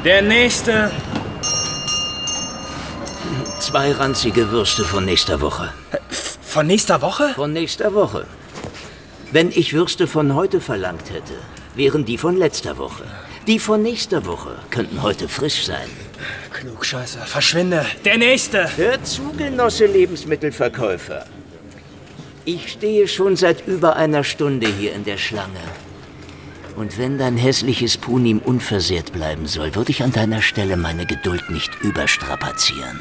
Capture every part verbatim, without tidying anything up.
Der nächste. Zwei ranzige Würste von nächster Woche. Von nächster Woche? Von nächster Woche. Wenn ich Würste von heute verlangt hätte, wären die von letzter Woche. Die von nächster Woche könnten heute frisch sein. Klugscheißer, verschwinde. Der nächste. Hör zu, Genosse Lebensmittelverkäufer. Ich stehe schon seit über einer Stunde hier in der Schlange. Und wenn dein hässliches Punim unversehrt bleiben soll, würde ich an deiner Stelle meine Geduld nicht überstrapazieren.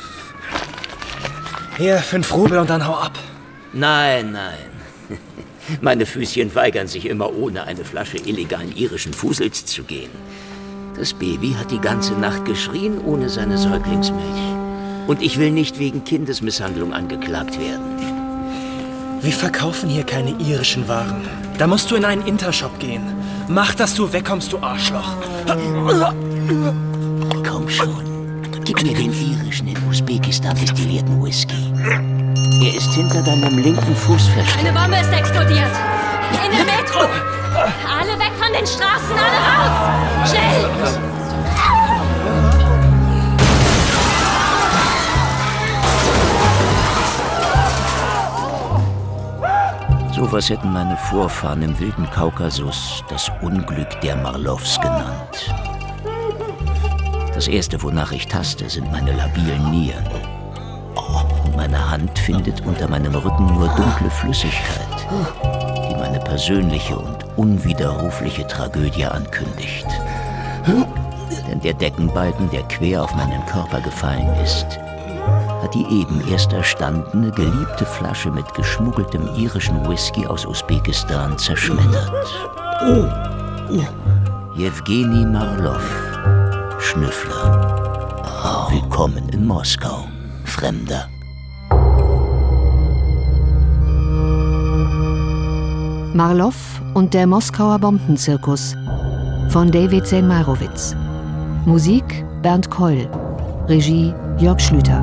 Hier, fünf Rubel und dann hau ab. Nein, nein. Meine Füßchen weigern sich immer, ohne eine Flasche illegalen irischen Fusels zu gehen. Das Baby hat die ganze Nacht geschrien ohne seine Säuglingsmilch. Und ich will nicht wegen Kindesmisshandlung angeklagt werden. Wir verkaufen hier keine irischen Waren. Da musst du in einen Intershop gehen. Mach, dass du wegkommst, du Arschloch. Komm schon. Gib mir den irischen, in Usbekistan destillierten Whisky. Er ist hinter deinem linken Fuß versteckt. Eine Bombe ist explodiert. In der Metro. Alle weg von den Straßen, alle raus. Schnell. Sowas hätten meine Vorfahren im wilden Kaukasus das Unglück der Marlows genannt. Das Erste, wonach ich taste, sind meine labilen Nieren. Und meine Hand findet unter meinem Rücken nur dunkle Flüssigkeit, die meine persönliche und unwiderrufliche Tragödie ankündigt. Denn der Deckenbalken, der quer auf meinen Körper gefallen ist, hat die eben erst erstandene, geliebte Flasche mit geschmuggeltem irischen Whisky aus Usbekistan zerschmettert. Jewgeni Marlow, Schnüffler. Willkommen in Moskau, Fremder. Marlow und der Moskauer Bombenzirkus von David Seymourowitz. Musik Bernd Keul. Regie Jörg Schlüter.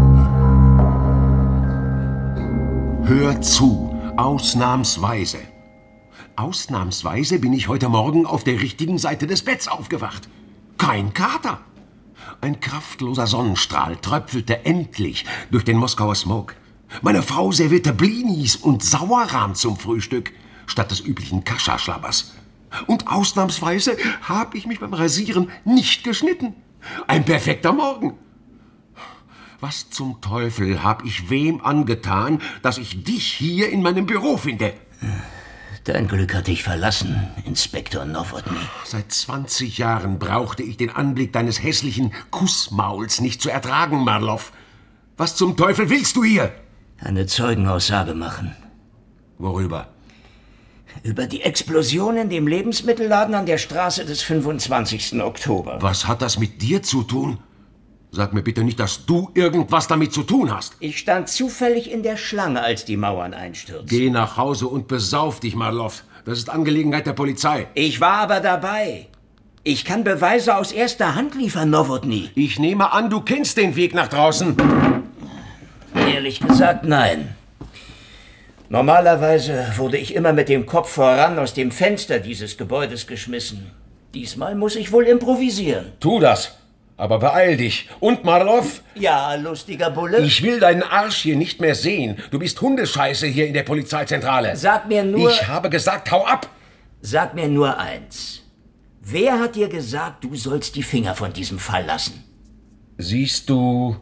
Hör zu, ausnahmsweise. Ausnahmsweise bin ich heute Morgen auf der richtigen Seite des Betts aufgewacht. Kein Kater. Ein kraftloser Sonnenstrahl tröpfelte endlich durch den Moskauer Smog. Meine Frau servierte Blinis und Sauerrahm zum Frühstück, statt des üblichen Kascha-Schlabbers. Und ausnahmsweise habe ich mich beim Rasieren nicht geschnitten. Ein perfekter Morgen. Was zum Teufel habe ich wem angetan, dass ich dich hier in meinem Büro finde? Dein Glück hat dich verlassen, Inspektor Nowotny. Seit zwanzig Jahren brauchte ich den Anblick deines hässlichen Kussmauls nicht zu ertragen, Marlow. Was zum Teufel willst du hier? Eine Zeugenaussage machen. Worüber? Über die Explosion in dem Lebensmittelladen an der Straße des fünfundzwanzigsten Oktober. Was hat das mit dir zu tun? Sag mir bitte nicht, dass du irgendwas damit zu tun hast. Ich stand zufällig in der Schlange, als die Mauern einstürzten. Geh nach Hause und besauf dich, Marlow. Das ist Angelegenheit der Polizei. Ich war aber dabei. Ich kann Beweise aus erster Hand liefern, Nowotny. Ich nehme an, du kennst den Weg nach draußen. Ehrlich gesagt, nein. Normalerweise wurde ich immer mit dem Kopf voran aus dem Fenster dieses Gebäudes geschmissen. Diesmal muss ich wohl improvisieren. Tu das. Aber beeil dich. Und, Marlow? Ja, lustiger Bulle? Ich will deinen Arsch hier nicht mehr sehen. Du bist Hundescheiße hier in der Polizeizentrale. Sag mir nur... Ich habe gesagt, hau ab! Sag mir nur eins. Wer hat dir gesagt, du sollst die Finger von diesem Fall lassen? Siehst du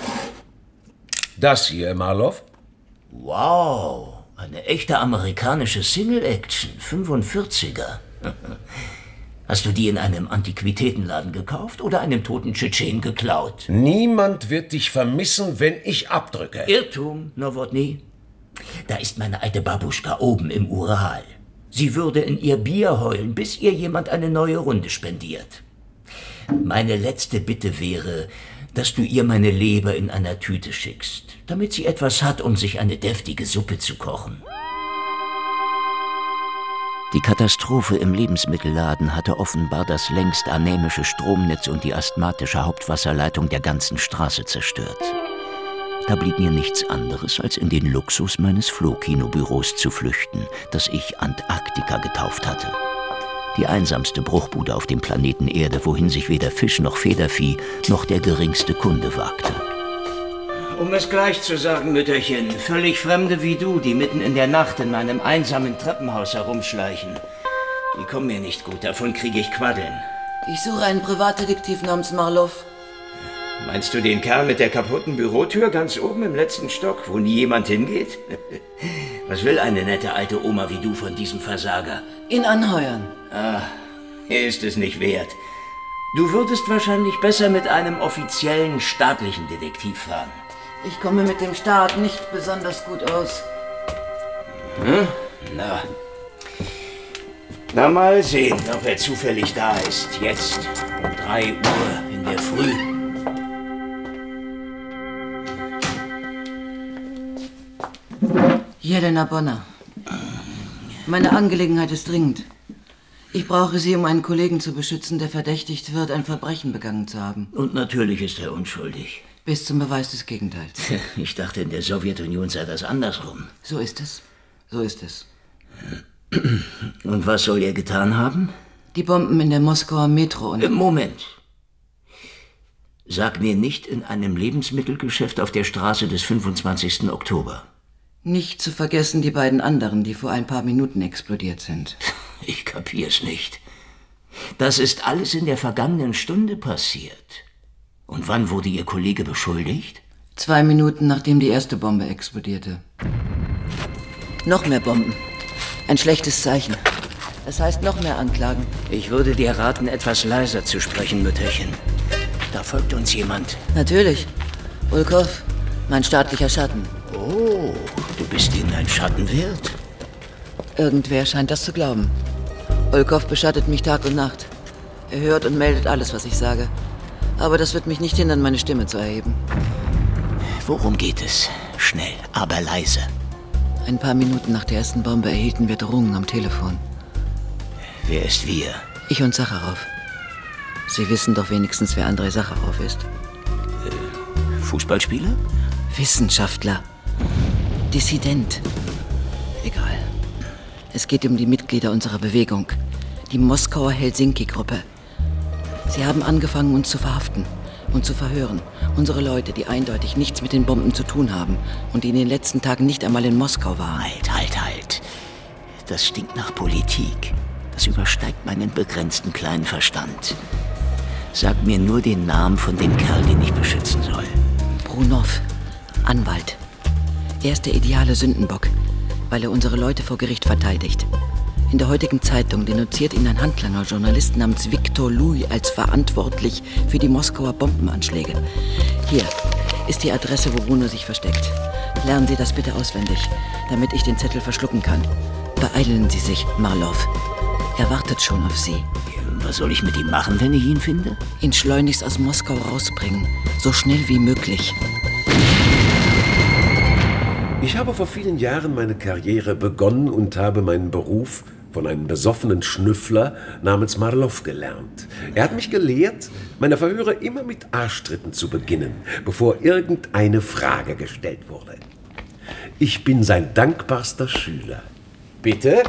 das hier, Marlow? Wow, eine echte amerikanische Single-Action, fünfundvierziger. Hast du die in einem Antiquitätenladen gekauft oder einem toten Tschetschen geklaut? Niemand wird dich vermissen, wenn ich abdrücke. Irrtum, Nowotny. Da ist meine alte Babuschka oben im Ural. Sie würde in ihr Bier heulen, bis ihr jemand eine neue Runde spendiert. Meine letzte Bitte wäre, dass du ihr meine Leber in einer Tüte schickst, damit sie etwas hat, um sich eine deftige Suppe zu kochen. Die Katastrophe im Lebensmittelladen hatte offenbar das längst anämische Stromnetz und die asthmatische Hauptwasserleitung der ganzen Straße zerstört. Da blieb mir nichts anderes, als in den Luxus meines Flohkinobüros zu flüchten, das ich Antarktika getauft hatte. Die einsamste Bruchbude auf dem Planeten Erde, wohin sich weder Fisch noch Federvieh noch der geringste Kunde wagte. Um es gleich zu sagen, Mütterchen, völlig Fremde wie du, die mitten in der Nacht in meinem einsamen Treppenhaus herumschleichen, die kommen mir nicht gut, davon kriege ich Quaddeln. Ich suche einen Privatdetektiv namens Marloff. Meinst du den Kerl mit der kaputten Bürotür ganz oben im letzten Stock, wo nie jemand hingeht? Was will eine nette alte Oma wie du von diesem Versager? Ihn anheuern. Ah, er ist es nicht wert. Du würdest wahrscheinlich besser mit einem offiziellen staatlichen Detektiv fahren. Ich komme mit dem Staat nicht besonders gut aus. Hm? Na. Na, mal sehen, ob er zufällig da ist. Jetzt um drei Uhr in der Früh. Jelena Bonner. Meine Angelegenheit ist dringend. Ich brauche Sie, um einen Kollegen zu beschützen, der verdächtigt wird, ein Verbrechen begangen zu haben. Und natürlich ist er unschuldig. Bis zum Beweis des Gegenteils. Ich dachte, in der Sowjetunion sei das andersrum. So ist es. So ist es. Und was soll er getan haben? Die Bomben in der Moskauer Metro und... Moment. Sag mir nicht in einem Lebensmittelgeschäft auf der Straße des fünfundzwanzigsten Oktober. Nicht zu vergessen die beiden anderen, die vor ein paar Minuten explodiert sind. Ich kapier's nicht. Das ist alles in der vergangenen Stunde passiert. Und wann wurde Ihr Kollege beschuldigt? Zwei Minuten, nachdem die erste Bombe explodierte. Noch mehr Bomben. Ein schlechtes Zeichen. Das heißt noch mehr Anklagen. Ich würde dir raten, etwas leiser zu sprechen, Mütterchen. Da folgt uns jemand. Natürlich. Ulkov, mein staatlicher Schatten. Oh, du bist ihnen ein Schatten wert? Irgendwer scheint das zu glauben. Ulkov beschattet mich Tag und Nacht. Er hört und meldet alles, was ich sage. Aber das wird mich nicht hindern, meine Stimme zu erheben. Worum geht es? Schnell, aber leise. Ein paar Minuten nach der ersten Bombe erhielten wir Drohungen am Telefon. Wer ist wir? Ich und Sacharow. Sie wissen doch wenigstens, wer Andrei Sacharow ist. Äh, Fußballspieler? Wissenschaftler. Dissident. Egal. Es geht um die Mitglieder unserer Bewegung. Die Moskauer Helsinki-Gruppe. Sie haben angefangen, uns zu verhaften und zu verhören. Unsere Leute, die eindeutig nichts mit den Bomben zu tun haben und die in den letzten Tagen nicht einmal in Moskau waren. Halt, halt, halt. Das stinkt nach Politik. Das übersteigt meinen begrenzten kleinen Verstand. Sag mir nur den Namen von dem Kerl, den ich beschützen soll. Brunov, Anwalt. Er ist der ideale Sündenbock, weil er unsere Leute vor Gericht verteidigt. In der heutigen Zeitung denunziert ihn ein Handlanger-Journalist namens Viktor Louis als verantwortlich für die Moskauer Bombenanschläge. Hier ist die Adresse, wo Bruno sich versteckt. Lernen Sie das bitte auswendig, damit ich den Zettel verschlucken kann. Beeilen Sie sich, Marloff. Er wartet schon auf Sie. Was soll ich mit ihm machen, wenn ich ihn finde? Ihn schleunigst aus Moskau rausbringen. So schnell wie möglich. Ich habe vor vielen Jahren meine Karriere begonnen und habe meinen Beruf von einem besoffenen Schnüffler namens Marloff gelernt. Er hat mich gelehrt, meine Verhöre immer mit Arschtritten zu beginnen, bevor irgendeine Frage gestellt wurde. Ich bin sein dankbarster Schüler. Bitte?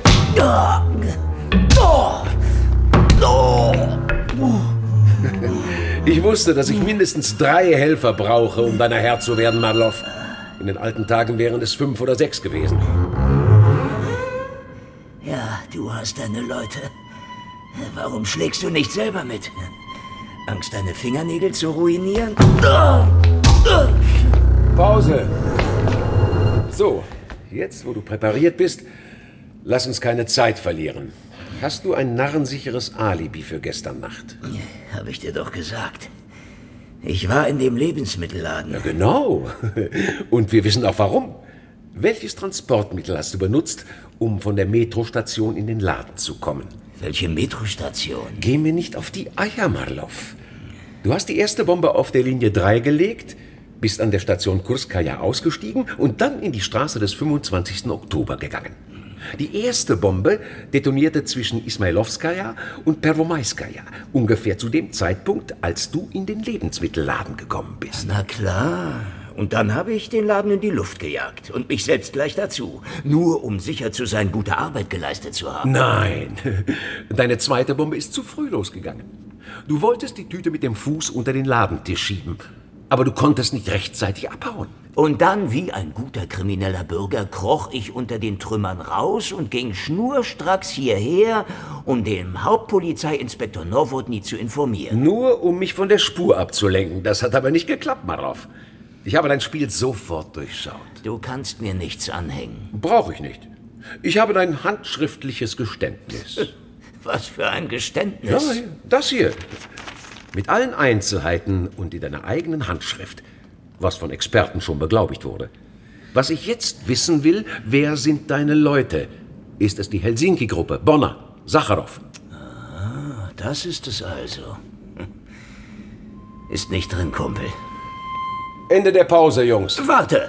Ich wusste, dass ich mindestens drei Helfer brauche, um deiner Herr zu werden, Marloff. In den alten Tagen wären es fünf oder sechs gewesen. Ja, du hast deine Leute. Warum schlägst du nicht selber mit? Angst, deine Fingernägel zu ruinieren? Pause. So, jetzt, wo du präpariert bist, lass uns keine Zeit verlieren. Hast du ein narrensicheres Alibi für gestern Nacht? Ja, hab ich dir doch gesagt. Ich war in dem Lebensmittelladen. Ja, genau. Und wir wissen auch warum. Welches Transportmittel hast du benutzt, um von der Metrostation in den Laden zu kommen? Welche Metrostation? Geh mir nicht auf die Eier, Marloff. Du hast die erste Bombe auf der Linie drei gelegt, bist an der Station Kurskaja ausgestiegen und dann in die Straße des fünfundzwanzigsten Oktober gegangen. Die erste Bombe detonierte zwischen Ismailowskaja und Perwomaiskaja, ungefähr zu dem Zeitpunkt, als du in den Lebensmittelladen gekommen bist. Na klar. Und dann habe ich den Laden in die Luft gejagt und mich selbst gleich dazu. Nur um sicher zu sein, gute Arbeit geleistet zu haben. Nein, deine zweite Bombe ist zu früh losgegangen. Du wolltest die Tüte mit dem Fuß unter den Ladentisch schieben, aber du konntest nicht rechtzeitig abhauen. Und dann, wie ein guter krimineller Bürger, kroch ich unter den Trümmern raus und ging schnurstracks hierher, um den Hauptpolizeiinspektor Nowotny zu informieren. Nur um mich von der Spur abzulenken. Das hat aber nicht geklappt, Marlow. Ich habe dein Spiel sofort durchschaut. Du kannst mir nichts anhängen. Brauche ich nicht. Ich habe dein handschriftliches Geständnis. Was für ein Geständnis? Ja, das hier. Mit allen Einzelheiten und in deiner eigenen Handschrift. Was von Experten schon beglaubigt wurde. Was ich jetzt wissen will, wer sind deine Leute? Ist es die Helsinki-Gruppe, Bonner, Sacharow? Ah, das ist es also. Ist nicht drin, Kumpel. Ende der Pause, Jungs. Warte!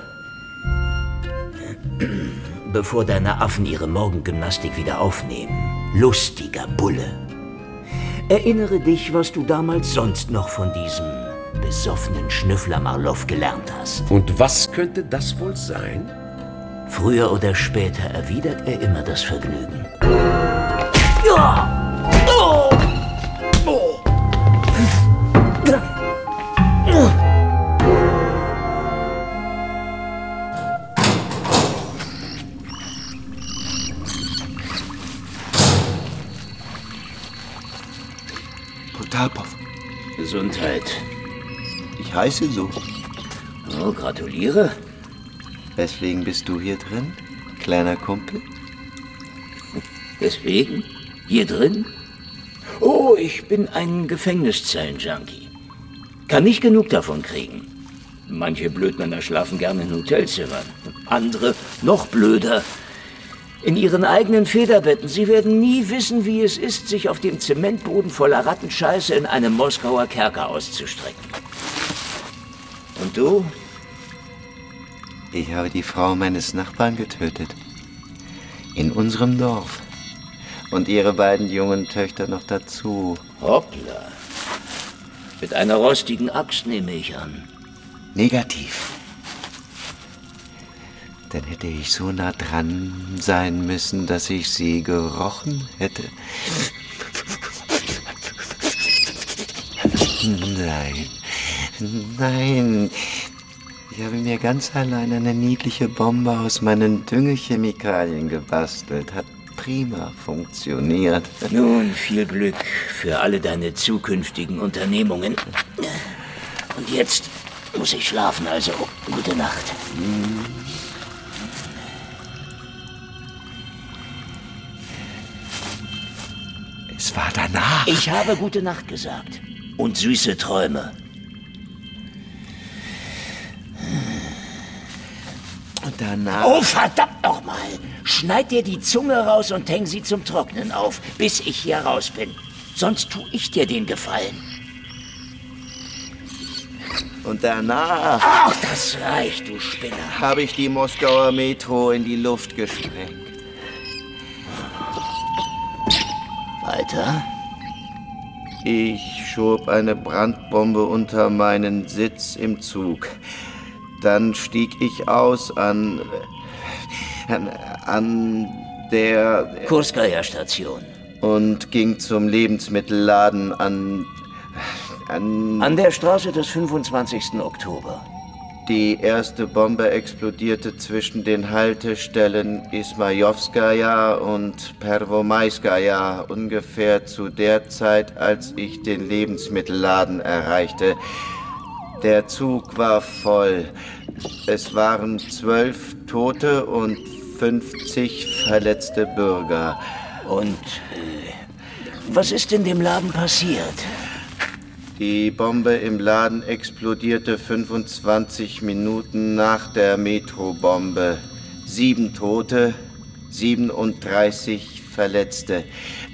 Bevor deine Affen ihre Morgengymnastik wieder aufnehmen. Lustiger Bulle. Erinnere dich, was du damals sonst noch von diesem besoffenen Schnüffler Marlow gelernt hast. Und was könnte das wohl sein? Früher oder später erwidert er immer das Vergnügen. Ja! Oh! Oh! Potapov. Gesundheit. Ich heiße so. Oh, gratuliere. Weswegen bist du hier drin, kleiner Kumpel? Deswegen? Hier drin? Oh, ich bin ein Gefängniszellen-Junkie. Kann nicht genug davon kriegen. Manche Blödmänner schlafen gerne in Hotelzimmern. Andere, noch blöder, in ihren eigenen Federbetten. Sie werden nie wissen, wie es ist, sich auf dem Zementboden voller Rattenscheiße in einem Moskauer Kerker auszustrecken. Und du? Ich habe die Frau meines Nachbarn getötet. In unserem Dorf. Und ihre beiden jungen Töchter noch dazu. Hoppla. Mit einer rostigen Axt nehme ich an. Negativ. Dann hätte ich so nah dran sein müssen, dass ich sie gerochen hätte. Nein, nein. Ich habe mir ganz allein eine niedliche Bombe aus meinen Düngechemikalien gebastelt. Hat prima funktioniert. Nun, viel Glück für alle deine zukünftigen Unternehmungen. Und jetzt muss ich schlafen, also gute Nacht. Es war danach. Ich habe gute Nacht gesagt. Und süße Träume. Und danach... Oh, verdammt nochmal! Schneid dir die Zunge raus und häng sie zum Trocknen auf, bis ich hier raus bin. Sonst tu ich dir den Gefallen. Und danach... Ach, das reicht, du Spinner. Habe ich die Moskauer Metro in die Luft gesprengt. Weiter? Ich schob eine Brandbombe unter meinen Sitz im Zug. Dann stieg ich aus an... an, an der... Kurskaya-Station. Und ging zum Lebensmittelladen an... an... An der Straße des fünfundzwanzigsten Oktober. Die erste Bombe explodierte zwischen den Haltestellen Ismajowskaja und Perwomaiskaja, ungefähr zu der Zeit, als ich den Lebensmittelladen erreichte. Der Zug war voll. Es waren zwölf Tote und fünfzig verletzte Bürger. Und äh, was ist in dem Laden passiert? Die Bombe im Laden explodierte fünfundzwanzig Minuten nach der Metrobombe. Sieben Tote, siebenunddreißig Verletzte.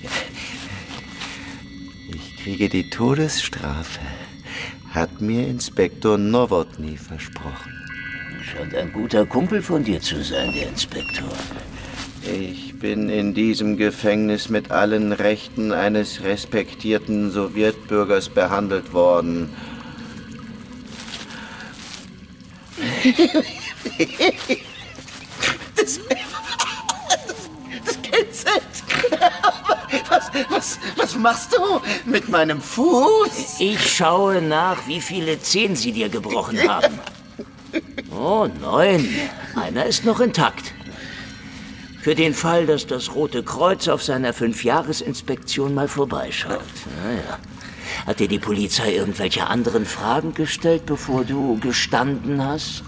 Ich kriege die Todesstrafe, hat mir Inspektor Nowotny versprochen. Scheint ein guter Kumpel von dir zu sein, der Inspektor. Ich bin in diesem Gefängnis mit allen Rechten eines respektierten Sowjetbürgers behandelt worden. Das, das kitzelt. Was, was, was machst du mit meinem Fuß? Ich schaue nach, wie viele Zehen sie dir gebrochen haben. Oh, neun. Einer ist noch intakt. Für den Fall, dass das Rote Kreuz auf seiner Fünfjahresinspektion mal vorbeischaut. Naja. Hat dir die Polizei irgendwelche anderen Fragen gestellt, bevor du gestanden hast?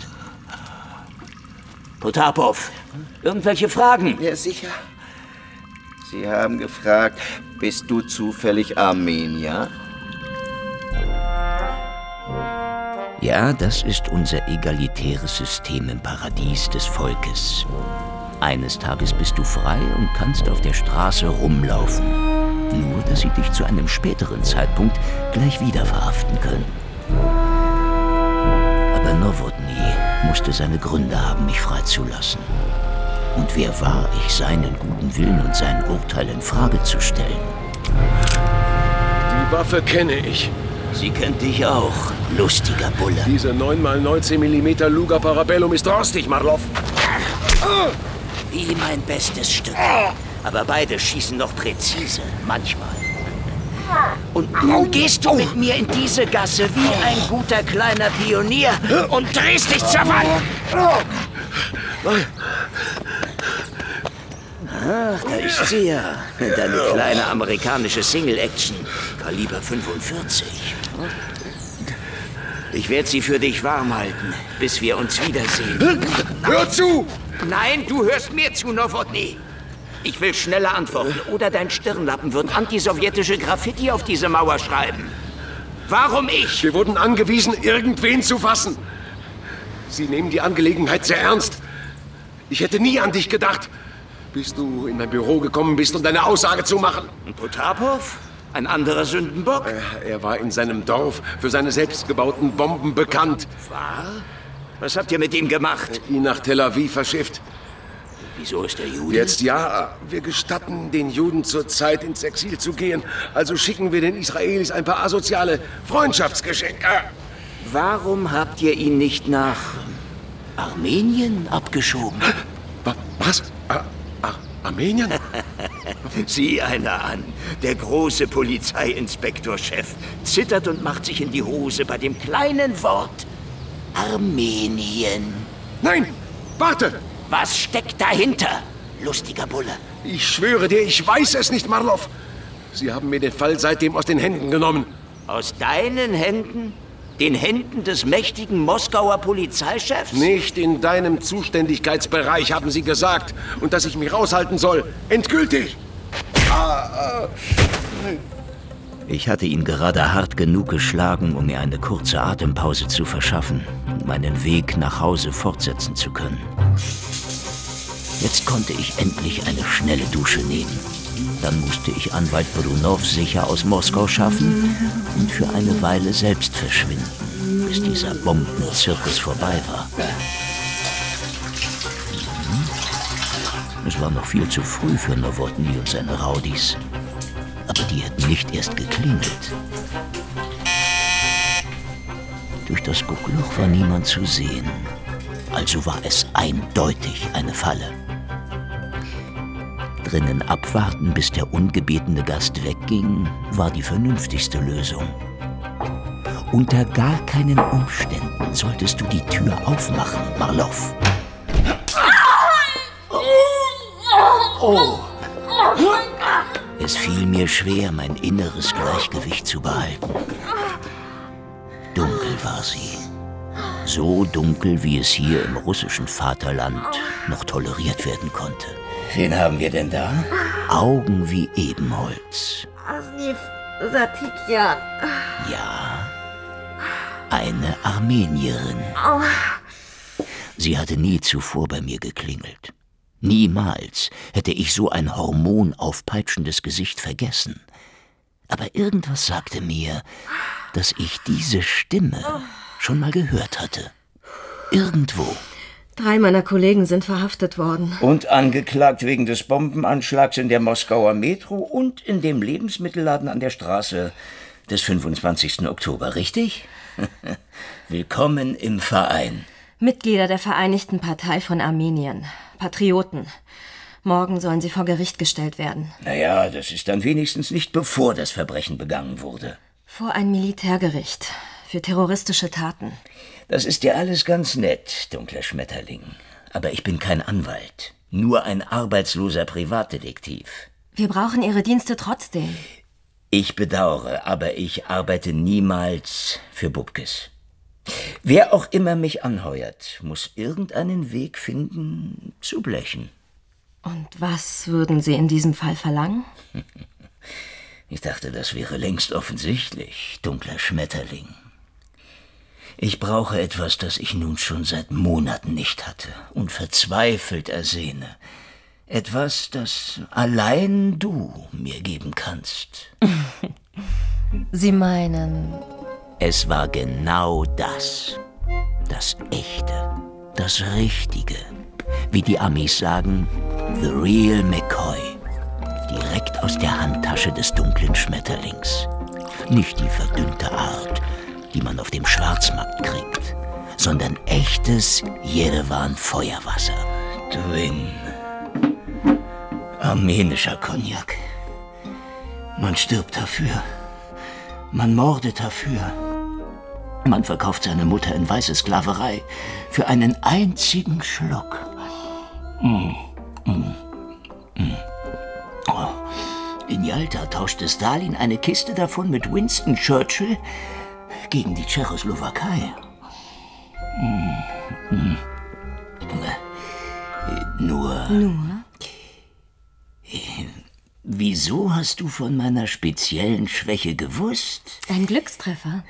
Potapov, irgendwelche Fragen? Ja, sicher. Sie haben gefragt, bist du zufällig Armenier? Ja, das ist unser egalitäres System im Paradies des Volkes. Eines Tages bist du frei und kannst auf der Straße rumlaufen. Nur, dass sie dich zu einem späteren Zeitpunkt gleich wieder verhaften können. Aber Nowotny musste seine Gründe haben, mich freizulassen. Und wer war ich, seinen guten Willen und sein Urteil in Frage zu stellen? Die Waffe kenne ich. Sie kennt dich auch, lustiger Bulle. Diese neun mal neunzehn Millimeter Luger Parabellum ist rostig, Marlow. Wie mein bestes Stück. Aber beide schießen noch präzise, manchmal. Und nun gehst du mit mir in diese Gasse wie ein guter kleiner Pionier und drehst dich zur Wand. Ach, da ist sie ja. Deine kleine amerikanische Single-Action. Kaliber fünfundvierzig. Ich werde sie für dich warm halten, bis wir uns wiedersehen. Hör zu! Nein, du hörst mir zu, Nowotny. Ich will schnelle Antworten, oder dein Stirnlappen wird antisowjetische Graffiti auf diese Mauer schreiben. Warum ich? Wir wurden angewiesen, irgendwen zu fassen. Sie nehmen die Angelegenheit sehr ernst. Ich hätte nie an dich gedacht, bis du in mein Büro gekommen bist, um deine Aussage zu machen. Potapov? Ein anderer Sündenbock? Er, er war in seinem Dorf für seine selbstgebauten Bomben bekannt. War? Was habt ihr mit ihm gemacht? Ihn nach Tel Aviv verschifft. Wieso ist er Jude? Jetzt ja. Wir gestatten den Juden zurzeit ins Exil zu gehen. Also schicken wir den Israelis ein paar asoziale Freundschaftsgeschenke. Warum habt ihr ihn nicht nach Armenien abgeschoben? Was? Ar Ar Armenien? Sieh einer an. Der große Polizeiinspektorchef zittert und macht sich in die Hose bei dem kleinen Wort Armenien. Nein! Warte! Was steckt dahinter, lustiger Bulle? Ich schwöre dir, ich weiß es nicht, Marlow. Sie haben mir den Fall seitdem aus den Händen genommen. Aus deinen Händen? Den Händen des mächtigen Moskauer Polizeichefs? Nicht in deinem Zuständigkeitsbereich, haben Sie gesagt. Und dass ich mich raushalten soll. Endgültig! Ich hatte ihn gerade hart genug geschlagen, um mir eine kurze Atempause zu verschaffen und meinen Weg nach Hause fortsetzen zu können. Jetzt konnte ich endlich eine schnelle Dusche nehmen. Dann musste ich Anwalt Brunow sicher aus Moskau schaffen und für eine Weile selbst verschwinden, bis dieser Bombenzirkus vorbei war. Es war noch viel zu früh für Nowotny und seine Rowdies. Aber die hätten nicht erst geklingelt. Durch das Guckloch war niemand zu sehen. Also war es eindeutig eine Falle. Drinnen abwarten, bis der ungebetene Gast wegging, war die vernünftigste Lösung. Unter gar keinen Umständen solltest du die Tür aufmachen, Marlow. Oh. Es fiel mir schwer, mein inneres Gleichgewicht zu behalten. Dunkel war sie. So dunkel, wie es hier im russischen Vaterland noch toleriert werden konnte. Wen haben wir denn da? Augen wie Ebenholz. Asif Satikyan. Ja, eine Armenierin. Sie hatte nie zuvor bei mir geklingelt. Niemals hätte ich so ein hormonaufpeitschendes Gesicht vergessen. Aber irgendwas sagte mir, dass ich diese Stimme schon mal gehört hatte. Irgendwo. Drei meiner Kollegen sind verhaftet worden. Und angeklagt wegen des Bombenanschlags in der Moskauer Metro und in dem Lebensmittelladen an der Straße des fünfundzwanzigsten Oktober, richtig? Willkommen im Verein. Mitglieder der Vereinigten Partei von Armenien. Patrioten. Morgen sollen sie vor Gericht gestellt werden. Naja, das ist dann wenigstens nicht bevor das Verbrechen begangen wurde. Vor ein Militärgericht. Für terroristische Taten. Das ist ja alles ganz nett, dunkler Schmetterling. Aber ich bin kein Anwalt. Nur ein arbeitsloser Privatdetektiv. Wir brauchen Ihre Dienste trotzdem. Ich bedauere, aber ich arbeite niemals für Bubkes. Wer auch immer mich anheuert, muss irgendeinen Weg finden, zu blechen. Und was würden Sie in diesem Fall verlangen? Ich dachte, das wäre längst offensichtlich, dunkler Schmetterling. Ich brauche etwas, das ich nun schon seit Monaten nicht hatte und verzweifelt ersehne. Etwas, das allein du mir geben kannst. Sie meinen... Es war genau das. Das Echte. Das Richtige. Wie die Amis sagen, the real McCoy. Direkt aus der Handtasche des dunklen Schmetterlings. Nicht die verdünnte Art, die man auf dem Schwarzmarkt kriegt, sondern echtes Jerewan-Feuerwasser. Drin. Armenischer Cognac. Man stirbt dafür. Man mordet dafür. Man verkauft seine Mutter in weiße Sklaverei für einen einzigen Schluck. Mm. Mm. Mm. Oh. In Jalta tauschte Stalin eine Kiste davon mit Winston Churchill gegen die Tschechoslowakei. Mm. Mm. Nur... Nur? Wieso hast du von meiner speziellen Schwäche gewusst? Ein Glückstreffer.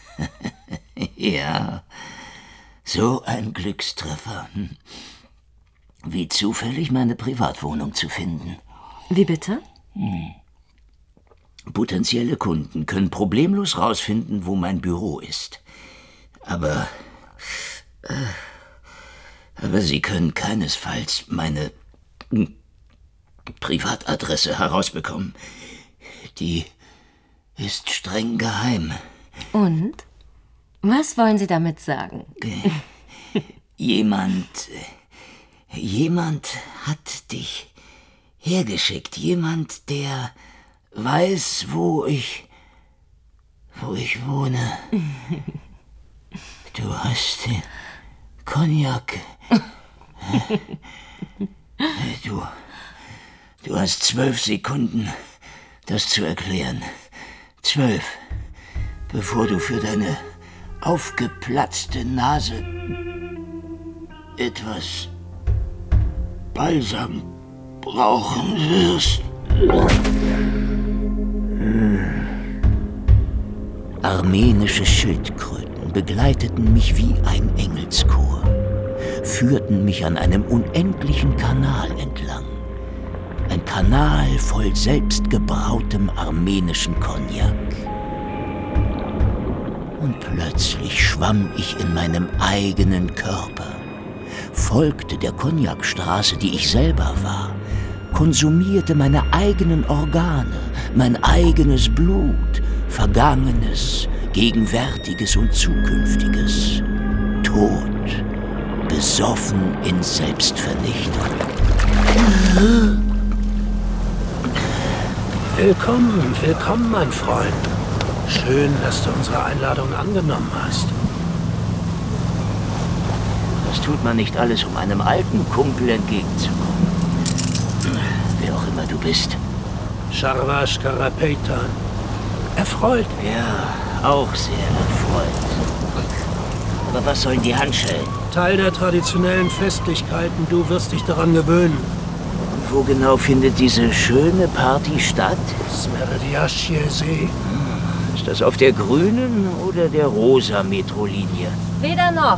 Ja, so ein Glückstreffer. Wie zufällig meine Privatwohnung zu finden. Wie bitte? Hm. Potenzielle Kunden können problemlos rausfinden, wo mein Büro ist. Aber... Äh, aber sie können keinesfalls meine hm, Privatadresse herausbekommen. Die ist streng geheim. Und? Was wollen Sie damit sagen? Jemand... Jemand hat dich hergeschickt. Jemand, der weiß, wo ich... wo ich wohne. Du hast den Cognac. Du... Du hast zwölf Sekunden, das zu erklären. Zwölf. Bevor du für deine aufgeplatzte Nase etwas Balsam brauchen wirst. Armenische Schildkröten begleiteten mich wie ein Engelschor, führten mich an einem unendlichen Kanal entlang. Ein Kanal voll selbstgebrautem armenischen Cognac. Und plötzlich schwamm ich in meinem eigenen Körper, folgte der Cognacstraße, die ich selber war, konsumierte meine eigenen Organe, mein eigenes Blut, Vergangenes, Gegenwärtiges und Zukünftiges, tot, besoffen in Selbstvernichtung. Willkommen, willkommen, mein Freund. Schön, dass du unsere Einladung angenommen hast. Das tut man nicht alles, um einem alten Kumpel entgegenzukommen. Wer auch immer du bist. Sharvash Karapeitan. Erfreut. Ja, auch sehr erfreut. Aber was sollen die Handschellen? Teil der traditionellen Festlichkeiten. Du wirst dich daran gewöhnen. Und wo genau findet diese schöne Party statt? Smerdyaschje-See. Ist das auf der grünen oder der rosa Metrolinie? Weder noch.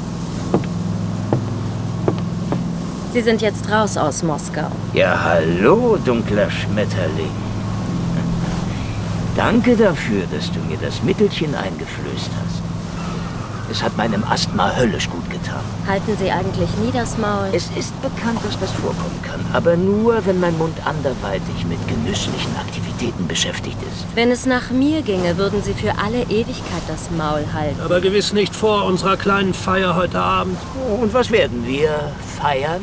Sie sind jetzt raus aus Moskau. Ja, hallo, dunkler Schmetterling. Danke dafür, dass du mir das Mittelchen eingeflößt hast. Es hat meinem Asthma höllisch gut getan. Halten Sie eigentlich nie das Maul? Es ist bekannt, dass das vorkommen kann, aber nur, wenn mein Mund anderweitig mit genüsslichen Aktivitäten beschäftigt ist. Wenn es nach mir ginge, würden Sie für alle Ewigkeit das Maul halten. Aber gewiss nicht vor unserer kleinen Feier heute Abend. Und was werden wir feiern?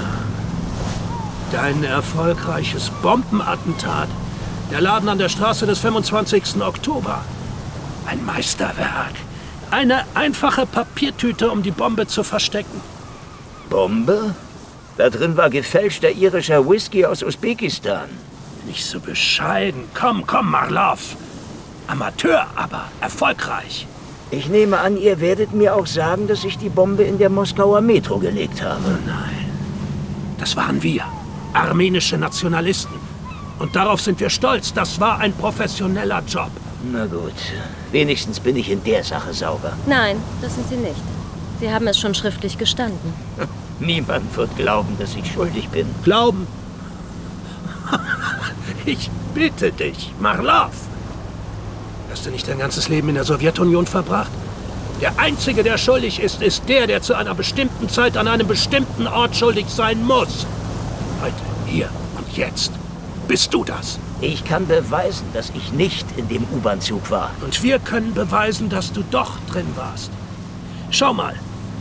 Dein erfolgreiches Bombenattentat. Der Laden an der Straße des fünfundzwanzigsten Oktober. Ein Meisterwerk. Eine einfache Papiertüte, um die Bombe zu verstecken. Bombe? Da drin war gefälschter irischer Whisky aus Usbekistan. Nicht so bescheiden. Komm, komm, Marlov. Amateur, aber erfolgreich. Ich nehme an, ihr werdet mir auch sagen, dass ich die Bombe in der Moskauer Metro gelegt habe. Oh nein. Das waren wir. Armenische Nationalisten. Und darauf sind wir stolz. Das war ein professioneller Job. Na gut, wenigstens bin ich in der Sache sauber. Nein, das sind Sie nicht. Sie haben es schon schriftlich gestanden. Niemand wird glauben, dass ich schuldig bin. Glauben? Ich bitte dich, Marlov. Hast du nicht dein ganzes Leben in der Sowjetunion verbracht? Der Einzige, der schuldig ist, ist der, der zu einer bestimmten Zeit an einem bestimmten Ort schuldig sein muss. Heute, hier und jetzt bist du das. Ich kann beweisen, dass ich nicht in dem U-Bahn-Zug war. Und wir können beweisen, dass du doch drin warst. Schau mal.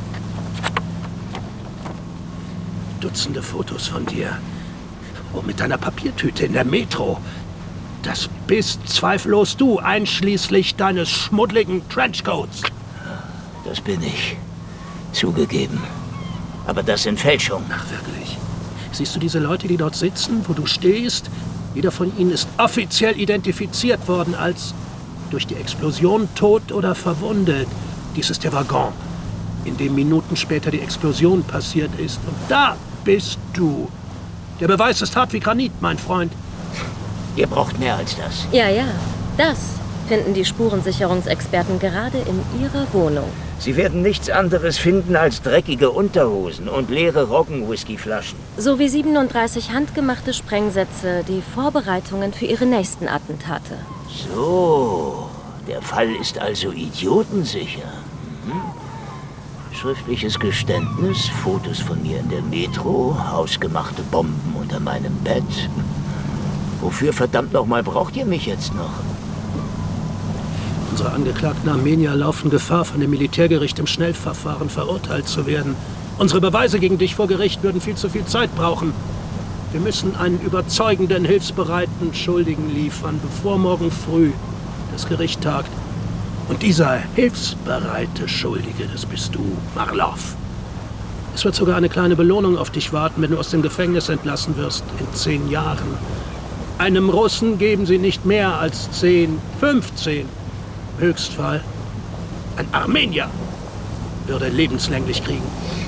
Dutzende Fotos von dir. Oh, mit deiner Papiertüte in der Metro. Das bist zweifellos du, einschließlich deines schmuddeligen Trenchcoats. Das bin ich. Zugegeben. Aber das sind Fälschungen. Ach, wirklich? Siehst du diese Leute, die dort sitzen, wo du stehst? Jeder von ihnen ist offiziell identifiziert worden als durch die Explosion tot oder verwundet. Dies ist der Waggon, in dem Minuten später die Explosion passiert ist. Und da bist du. Der Beweis ist hart wie Granit, mein Freund. Ihr braucht mehr als das. Ja, ja. Das finden die Spurensicherungsexperten gerade in ihrer Wohnung. Sie werden nichts anderes finden als dreckige Unterhosen und leere Roggen-Whiskyflaschen. Sowie siebenunddreißig handgemachte Sprengsätze, die Vorbereitungen für ihre nächsten Attentate. So, der Fall ist also idiotensicher. Hm? Schriftliches Geständnis, Fotos von mir in der Metro, hausgemachte Bomben unter meinem Bett. Wofür verdammt nochmal braucht ihr mich jetzt noch? Unsere angeklagten Armenier laufen Gefahr, von dem Militärgericht im Schnellverfahren verurteilt zu werden. Unsere Beweise gegen dich vor Gericht würden viel zu viel Zeit brauchen. Wir müssen einen überzeugenden, hilfsbereiten Schuldigen liefern, bevor morgen früh das Gericht tagt. Und dieser hilfsbereite Schuldige, das bist du, Marlov. Es wird sogar eine kleine Belohnung auf dich warten, wenn du aus dem Gefängnis entlassen wirst in zehn Jahren. Einem Russen geben sie nicht mehr als zehn, fünfzehn. Im Höchstfall. Ein Armenier würde lebenslänglich kriegen.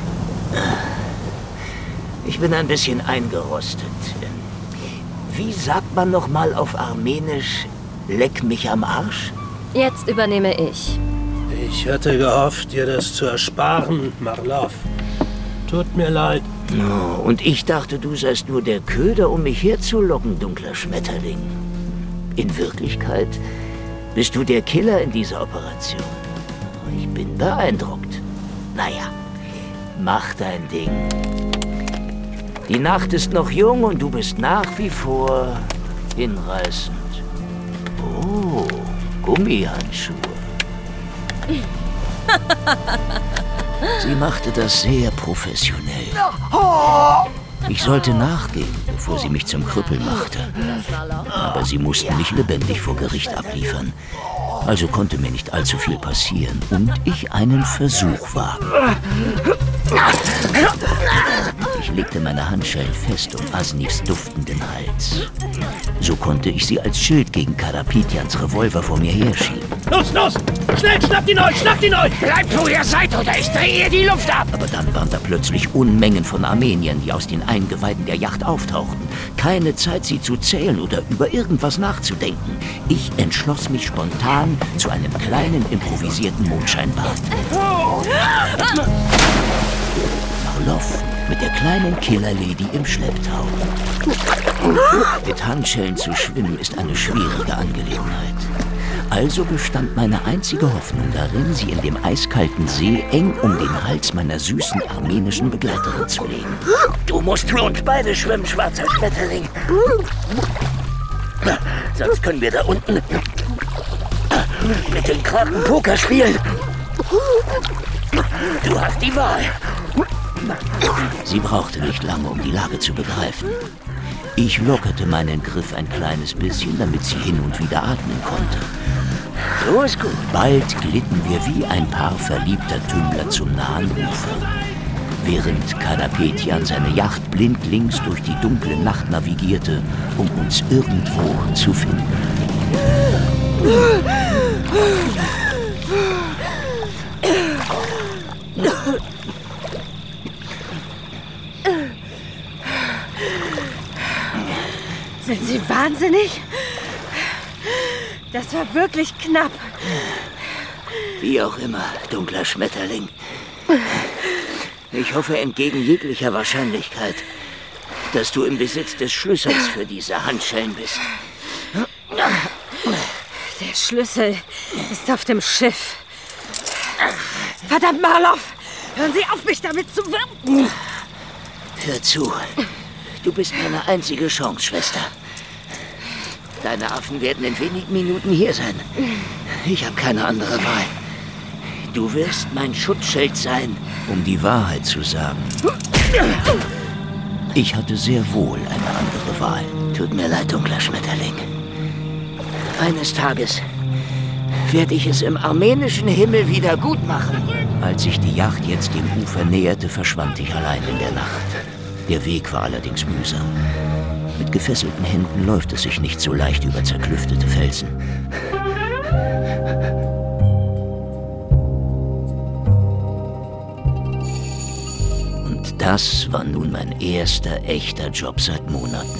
Ich bin ein bisschen eingerostet. Wie sagt man noch mal auf Armenisch, leck mich am Arsch? Jetzt übernehme ich. Ich hatte gehofft, dir das zu ersparen, Marlov. Tut mir leid. Oh, und ich dachte, du seist nur der Köder, um mich herzulocken, dunkler Schmetterling. In Wirklichkeit bist du der Killer in dieser Operation. Ich bin beeindruckt. Naja, mach dein Ding. Die Nacht ist noch jung und du bist nach wie vor hinreißend. Oh, Gummihandschuhe. Sie machte das sehr professionell. Ich sollte nachgehen, bevor sie mich zum Krüppel machte. Aber sie mussten mich lebendig vor Gericht abliefern. Also konnte mir nicht allzu viel passieren und ich einen Versuch wagen. Ich legte meine Handschellen fest um Asnivs duftenden Hals. So konnte ich sie als Schild gegen Karapetjans Revolver vor mir herschieben. Los, los! Schnell, schnappt ihn euch, schnappt ihn euch! Bleibt, wo ihr seid, oder ich drehe ihr die Luft ab! Aber dann waren da plötzlich Unmengen von Armeniern, die aus den Eingeweiden der Yacht auftauchten. Keine Zeit, sie zu zählen oder über irgendwas nachzudenken. Ich entschloss mich spontan zu einem kleinen, improvisierten Mondscheinbad. Marlov mit der kleinen Killerlady im Schlepptau. Mit Handschellen zu schwimmen ist eine schwierige Angelegenheit. Also bestand meine einzige Hoffnung darin, sie in dem eiskalten See eng um den Hals meiner süßen armenischen Begleiterin zu legen. Du musst für uns beide schwimmen, schwarzer Schmetterling. Sonst können wir da unten mit den Kraken Poker spielen. Du hast die Wahl. Sie brauchte nicht lange, um die Lage zu begreifen. Ich lockerte meinen Griff ein kleines bisschen, damit sie hin und wieder atmen konnte. So ist gut. Bald glitten wir wie ein Paar verliebter Tümmler zum nahen Ufer. Während Karapetyan seine Yacht blindlings durch die dunkle Nacht navigierte, um uns irgendwo zu finden. Sind Sie wahnsinnig? Das war wirklich knapp. Wie auch immer, dunkler Schmetterling. Ich hoffe entgegen jeglicher Wahrscheinlichkeit, dass du im Besitz des Schlüssels für diese Handschellen bist. Der Schlüssel ist auf dem Schiff. Verdammt, Marloff! Hören Sie auf, mich damit zu wirken! Hör zu. Du bist meine einzige Chance, Schwester. Deine Affen werden in wenigen Minuten hier sein. Ich habe keine andere Wahl. Du wirst mein Schutzschild sein. Um die Wahrheit zu sagen, ich hatte sehr wohl eine andere Wahl. Tut mir leid, dunkler Schmetterling. Eines Tages werde ich es im armenischen Himmel wieder gut machen. Als sich die Yacht jetzt dem Ufer näherte, verschwand ich allein in der Nacht. Der Weg war allerdings mühsam. Mit gefesselten Händen läuft es sich nicht so leicht über zerklüftete Felsen. Und das war nun mein erster echter Job seit Monaten.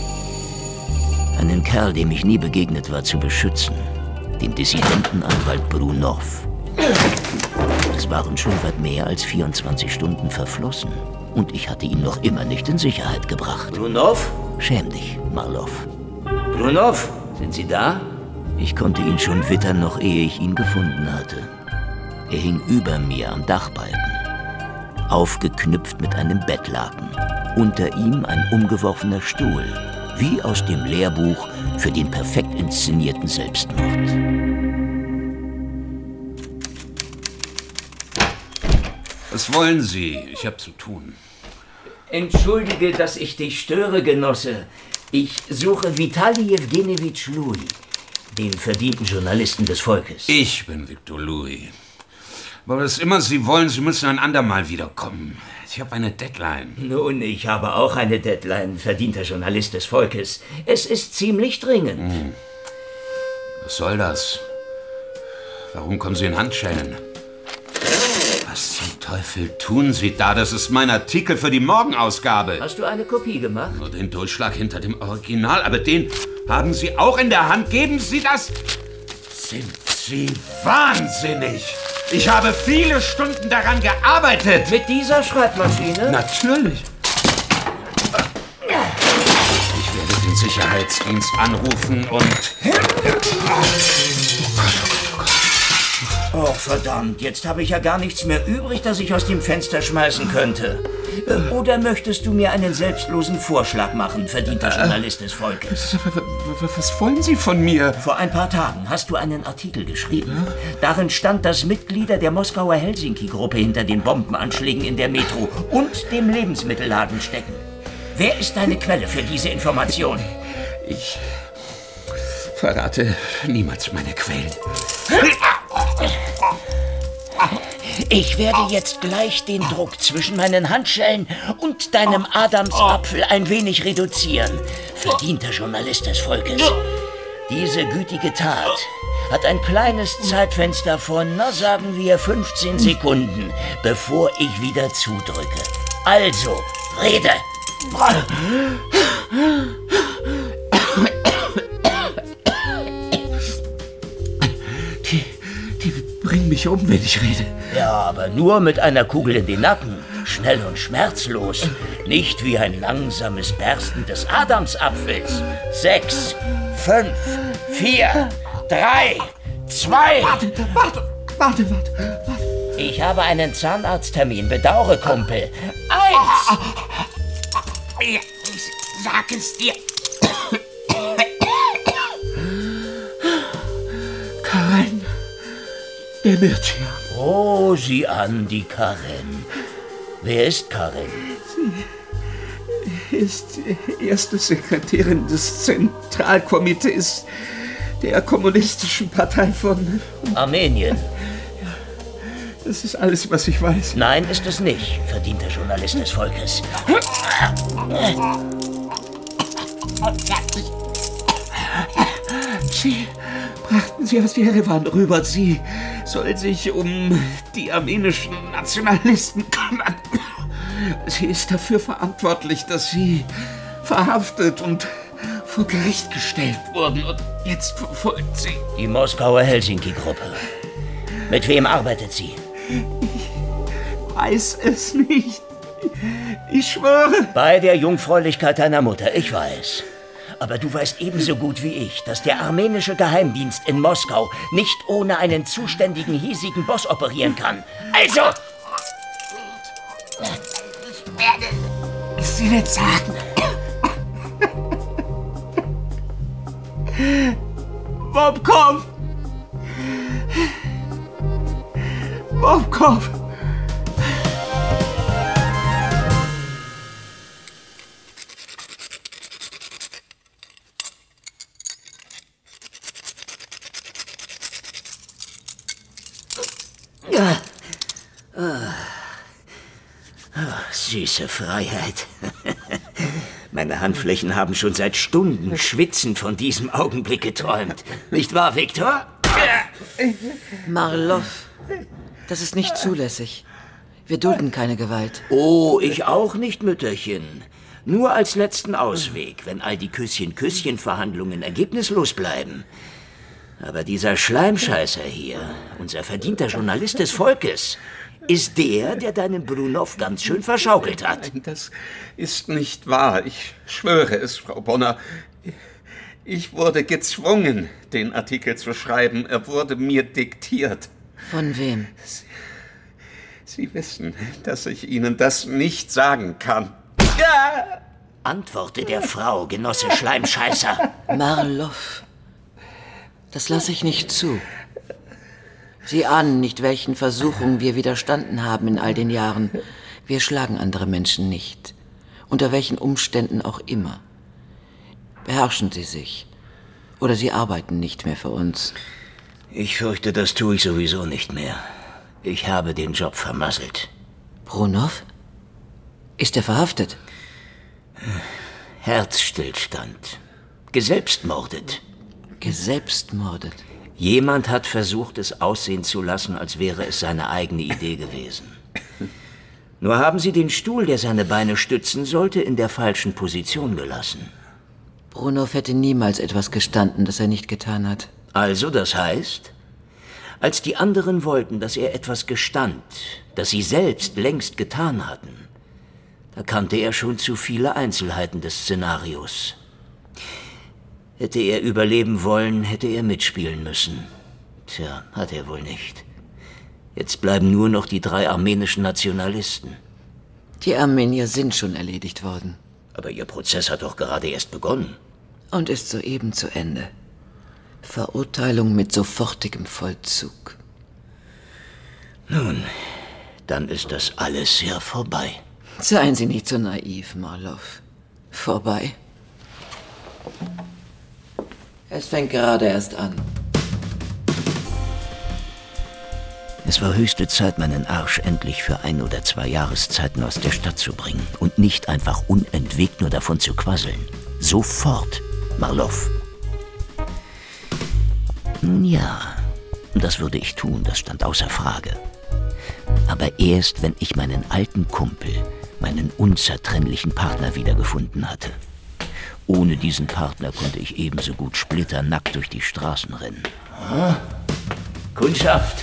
Einen Kerl, dem ich nie begegnet war, zu beschützen. Den Dissidentenanwalt Brunov. Es waren schon weit mehr als vierundzwanzig Stunden verflossen. Und ich hatte ihn noch immer nicht in Sicherheit gebracht. Brunov? Schäm dich, Marloff. Brunov, sind Sie da? Ich konnte ihn schon wittern, noch ehe ich ihn gefunden hatte. Er hing über mir am Dachbalken, aufgeknüpft mit einem Bettlaken. Unter ihm ein umgeworfener Stuhl, wie aus dem Lehrbuch für den perfekt inszenierten Selbstmord. Was wollen Sie? Ich habe zu tun. Entschuldige, dass ich dich störe, Genosse. Ich suche Vitali Evgenjewitsch Louis, den verdienten Journalisten des Volkes. Ich bin Viktor Louis. Aber was immer Sie wollen, Sie müssen ein andermal wiederkommen. Ich habe eine Deadline. Nun, ich habe auch eine Deadline, verdienter Journalist des Volkes. Es ist ziemlich dringend. Hm. Was soll das? Warum kommen Sie in Handschellen? Was zum Teufel tun Sie da? Das ist mein Artikel für die Morgenausgabe. Hast du eine Kopie gemacht? Nur den Durchschlag hinter dem Original, aber den haben Sie auch in der Hand. Geben Sie das? Sind Sie wahnsinnig? Ich habe viele Stunden daran gearbeitet. Mit dieser Schreibmaschine? Natürlich. Ich werde den Sicherheitsdienst anrufen und... Oh, verdammt, jetzt habe ich ja gar nichts mehr übrig, das ich aus dem Fenster schmeißen könnte. Oder möchtest du mir einen selbstlosen Vorschlag machen, verdienter Journalist des Volkes? Was wollen Sie von mir? Vor ein paar Tagen hast du einen Artikel geschrieben. Darin stand, dass Mitglieder der Moskauer Helsinki-Gruppe hinter den Bombenanschlägen in der Metro und dem Lebensmittelladen stecken. Wer ist deine Quelle für diese Information? Ich verrate niemals meine Quellen. Ich werde jetzt gleich den Druck zwischen meinen Handschellen und deinem Adamsapfel ein wenig reduzieren, verdienter Journalist des Volkes. Diese gütige Tat hat ein kleines Zeitfenster von, na sagen wir, fünfzehn Sekunden, bevor ich wieder zudrücke. Also, rede! Die, die bringen mich um, wenn ich rede. Ja, aber nur mit einer Kugel in den Nacken. Schnell und schmerzlos. Nicht wie ein langsames Bersten des Adamsapfels. Sechs, fünf, vier, drei, zwei... Warte, warte, warte, warte, warte. Ich habe einen Zahnarzttermin, bedauere, Kumpel. Eins! Ja, ich sag es dir. Karen Demircian. Oh, sieh an, die Karin. Wer ist Karin? Sie ist erste Sekretärin des Zentralkomitees der Kommunistischen Partei von Armenien. Ja, das ist alles, was ich weiß. Nein, ist es nicht, verdienter Journalist des Volkes. Sie brachten sie aus Jerewan rüber. Sie soll sich um die armenischen Nationalisten kümmern. Sie ist dafür verantwortlich, dass sie verhaftet und vor Gericht gestellt wurden. Und jetzt verfolgt sie... Die Moskauer Helsinki-Gruppe. Mit wem arbeitet sie? Ich weiß es nicht. Ich schwöre. Bei der Jungfräulichkeit deiner Mutter, ich weiß. Aber du weißt ebenso gut wie ich, dass der armenische Geheimdienst in Moskau nicht ohne einen zuständigen hiesigen Boss operieren kann. Also... Ich werde es dir nicht sagen. Bobkov! Bobkov! Süße Freiheit. Meine Handflächen haben schon seit Stunden schwitzend von diesem Augenblick geträumt. Nicht wahr, Viktor? Marlow, das ist nicht zulässig. Wir dulden keine Gewalt. Oh, ich auch nicht, Mütterchen. Nur als letzten Ausweg, wenn all die Küsschen-Küsschen-Verhandlungen ergebnislos bleiben. Aber dieser Schleimscheißer hier, unser verdienter Journalist des Volkes, ist der, der deinen Brunov ganz schön verschaukelt hat. Nein, das ist nicht wahr. Ich schwöre es, Frau Bonner. Ich wurde gezwungen, den Artikel zu schreiben. Er wurde mir diktiert. Von wem? Sie, Sie wissen, dass ich Ihnen das nicht sagen kann. Ja! Antworte der Frau, Genosse Schleimscheißer. Marlow, das lasse ich nicht zu. Sie ahnen nicht, welchen Versuchungen wir widerstanden haben in all den Jahren. Wir schlagen andere Menschen nicht. Unter welchen Umständen auch immer. Beherrschen Sie sich. Oder Sie arbeiten nicht mehr für uns. Ich fürchte, das tue ich sowieso nicht mehr. Ich habe den Job vermasselt. Brunov? Ist er verhaftet? Herzstillstand. Geselbstmordet. Geselbstmordet? Jemand hat versucht, es aussehen zu lassen, als wäre es seine eigene Idee gewesen. Nur haben sie den Stuhl, der seine Beine stützen sollte, in der falschen Position gelassen. Brunov hätte niemals etwas gestanden, das er nicht getan hat. Also, das heißt, als die anderen wollten, dass er etwas gestand, das sie selbst längst getan hatten, da kannte er schon zu viele Einzelheiten des Szenarios. Hätte er überleben wollen, hätte er mitspielen müssen. Tja, hat er wohl nicht. Jetzt bleiben nur noch die drei armenischen Nationalisten. Die Armenier sind schon erledigt worden. Aber ihr Prozess hat doch gerade erst begonnen. Und ist soeben zu Ende. Verurteilung mit sofortigem Vollzug. Nun, dann ist das alles ja vorbei. Seien Sie nicht so naiv, Marlow. Vorbei. Es fängt gerade erst an. Es war höchste Zeit, meinen Arsch endlich für ein oder zwei Jahreszeiten aus der Stadt zu bringen und nicht einfach unentwegt nur davon zu quasseln. Sofort, Marlow. Nun ja, das würde ich tun, das stand außer Frage. Aber erst, wenn ich meinen alten Kumpel, meinen unzertrennlichen Partner wiedergefunden hatte. Ohne diesen Partner konnte ich ebenso gut splitternackt durch die Straßen rennen. Ah, Kundschaft!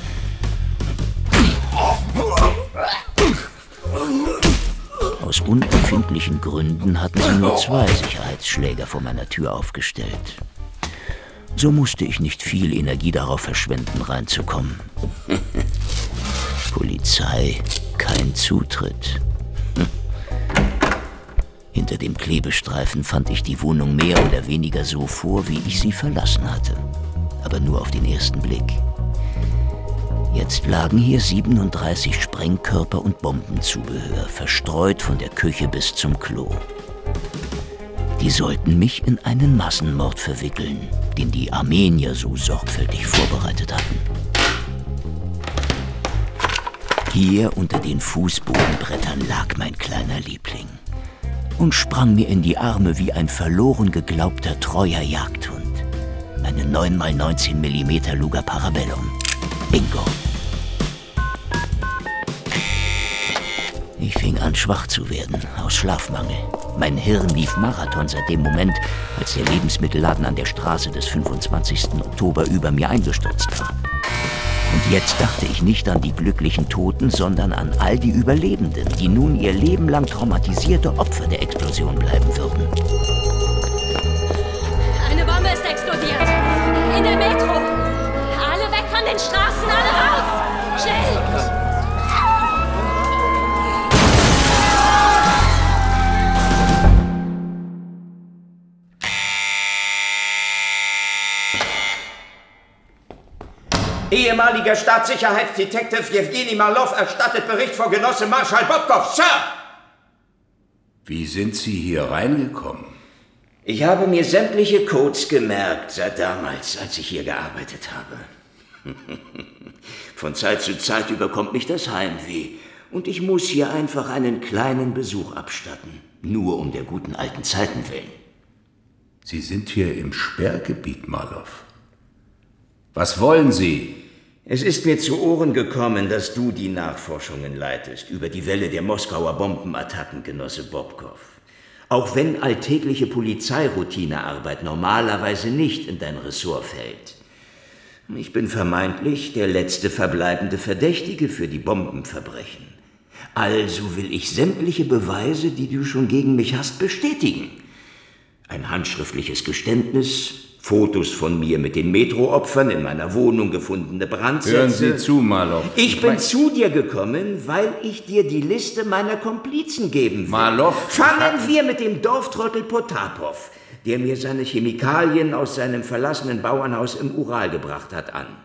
Aus unerfindlichen Gründen hatten sie nur zwei Sicherheitsschläger vor meiner Tür aufgestellt. So musste ich nicht viel Energie darauf verschwenden, reinzukommen. Polizei, kein Zutritt. Hm. Hinter dem Klebestreifen fand ich die Wohnung mehr oder weniger so vor, wie ich sie verlassen hatte. Aber nur auf den ersten Blick. Jetzt lagen hier siebenunddreißig Sprengkörper und Bombenzubehör, verstreut von der Küche bis zum Klo. Die sollten mich in einen Massenmord verwickeln, den die Armenier so sorgfältig vorbereitet hatten. Hier unter den Fußbodenbrettern lag mein kleiner Liebling und sprang mir in die Arme wie ein verloren geglaubter treuer Jagdhund. Meine neun mal neunzehn Millimeter Luger Parabellum. Bingo. Ich fing an, schwach zu werden, aus Schlafmangel. Mein Hirn lief Marathon seit dem Moment, als der Lebensmittelladen an der Straße des fünfundzwanzigsten Oktober über mir eingestürzt war. Und jetzt dachte ich nicht an die glücklichen Toten, sondern an all die Überlebenden, die nun ihr Leben lang traumatisierte Opfer der Explosion bleiben würden. Eine Bombe ist explodiert. In der Metro. Alle weg von den Straßen, alle raus! Schnell! Ehemaliger Staatssicherheitsdetektiv Jewgeni Marlow erstattet Bericht vor Genosse Marschall Bobkow, Sir! Wie sind Sie hier reingekommen? Ich habe mir sämtliche Codes gemerkt, seit damals, als ich hier gearbeitet habe. Von Zeit zu Zeit überkommt mich das Heimweh und ich muss hier einfach einen kleinen Besuch abstatten, nur um der guten alten Zeiten willen. Sie sind hier im Sperrgebiet, Marlow. Was wollen Sie? Es ist mir zu Ohren gekommen, dass du die Nachforschungen leitest über die Welle der Moskauer Bombenattacken, Genosse Bobkow. Auch wenn alltägliche Polizeiroutinearbeit normalerweise nicht in dein Ressort fällt. Ich bin vermeintlich der letzte verbleibende Verdächtige für die Bombenverbrechen. Also will ich sämtliche Beweise, die du schon gegen mich hast, bestätigen. Ein handschriftliches Geständnis, Fotos von mir mit den Metroopfern, in meiner Wohnung gefundene Brandsätze. Hören Sie zu, Marlow. Ich bin zu dir gekommen, weil ich dir die Liste meiner Komplizen geben will. Marlow. Fangen wir mit dem Dorftrottel Potapov, der mir seine Chemikalien aus seinem verlassenen Bauernhaus im Ural gebracht hat, an.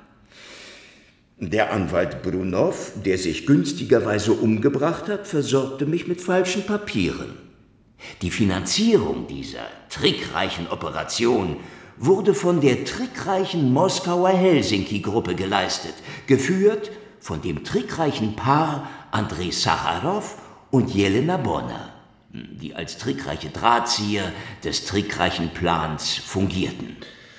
Der Anwalt Brunow, der sich günstigerweise umgebracht hat, versorgte mich mit falschen Papieren. Die Finanzierung dieser trickreichen Operation wurde von der trickreichen Moskauer Helsinki-Gruppe geleistet, geführt von dem trickreichen Paar Andrei Sacharow und Jelena Bonner, die als trickreiche Drahtzieher des trickreichen Plans fungierten.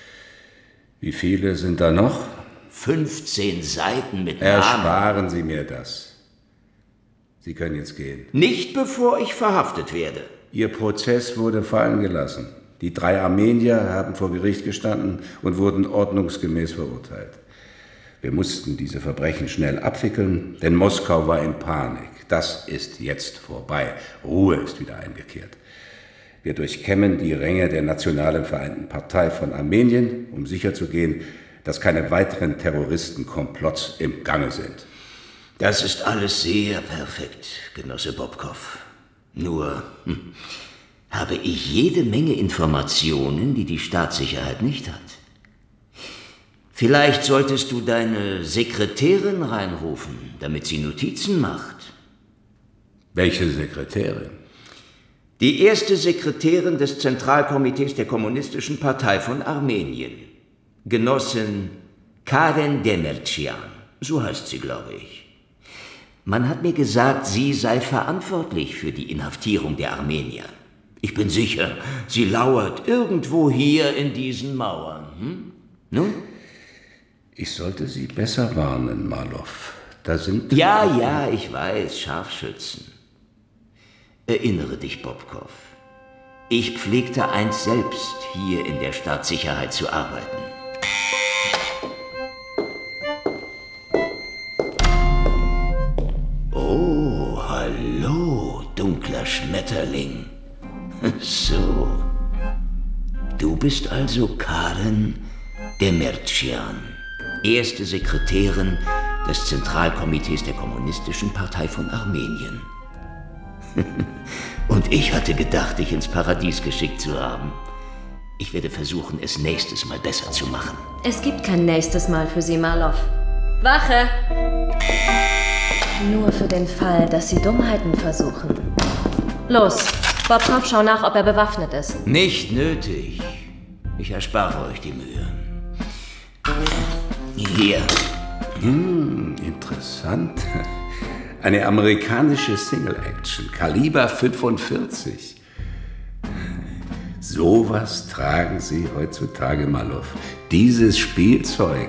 Wie viele sind da noch? fünfzehn Seiten mit Namen. Ersparen Sie mir das. Sie können jetzt gehen. Nicht bevor ich verhaftet werde. Ihr Prozess wurde fallen gelassen. Die drei Armenier haben vor Gericht gestanden und wurden ordnungsgemäß verurteilt. Wir mussten diese Verbrechen schnell abwickeln, denn Moskau war in Panik. Das ist jetzt vorbei. Ruhe ist wieder eingekehrt. Wir durchkämmen die Ränge der Nationalen Vereinten Partei von Armenien, um sicherzugehen, dass keine weiteren Terroristenkomplotts im Gange sind. Das ist alles sehr perfekt, Genosse Bobkow. Nur hm, habe ich jede Menge Informationen, die die Staatssicherheit nicht hat. Vielleicht solltest du deine Sekretärin reinrufen, damit sie Notizen macht. Welche Sekretärin? Die erste Sekretärin des Zentralkomitees der Kommunistischen Partei von Armenien. Genossin Karen Demircian, so heißt sie, glaube ich. Man hat mir gesagt, sie sei verantwortlich für die Inhaftierung der Armenier. Ich bin sicher, sie lauert irgendwo hier in diesen Mauern. Hm? Nun? Ich sollte Sie besser warnen, Marlow. Da sind... Ja, ja, ich weiß, Scharfschützen. Erinnere dich, Bobkow. Ich pflegte einst selbst hier in der Staatssicherheit zu arbeiten. Oh, hallo, dunkler Schmetterling. So, du bist also Karen Demircian, erste Sekretärin des Zentralkomitees der Kommunistischen Partei von Armenien. Und ich hatte gedacht, dich ins Paradies geschickt zu haben. Ich werde versuchen, es nächstes Mal besser zu machen. Es gibt kein nächstes Mal für Sie, Marlow. Wache! Nur für den Fall, dass Sie Dummheiten versuchen. Los, Bobkov, schau nach, ob er bewaffnet ist. Nicht nötig. Ich erspare euch die Mühe. Hier. Hm, interessant. Eine amerikanische Single-Action, Kaliber fünfundvierzig. Sowas tragen Sie heutzutage, Marlow. Dieses Spielzeug.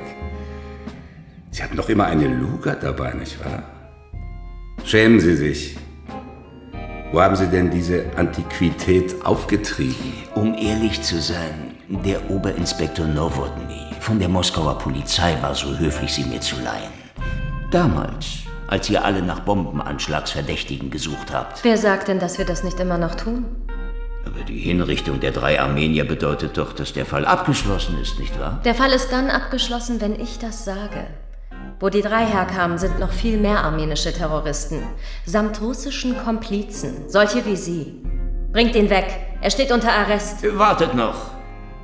Sie hatten doch immer eine Luger dabei, nicht wahr? Schämen Sie sich. Wo haben Sie denn diese Antiquität aufgetrieben? Um ehrlich zu sein, der Oberinspektor Nowotny von der Moskauer Polizei war so höflich, sie mir zu leihen. Damals, als ihr alle nach Bombenanschlagsverdächtigen gesucht habt. Wer sagt denn, dass wir das nicht immer noch tun? Aber die Hinrichtung der drei Armenier bedeutet doch, dass der Fall abgeschlossen ist, nicht wahr? Der Fall ist dann abgeschlossen, wenn ich das sage. Wo die drei herkamen, sind noch viel mehr armenische Terroristen. Samt russischen Komplizen, solche wie Sie. Bringt ihn weg. Er steht unter Arrest. Wartet noch.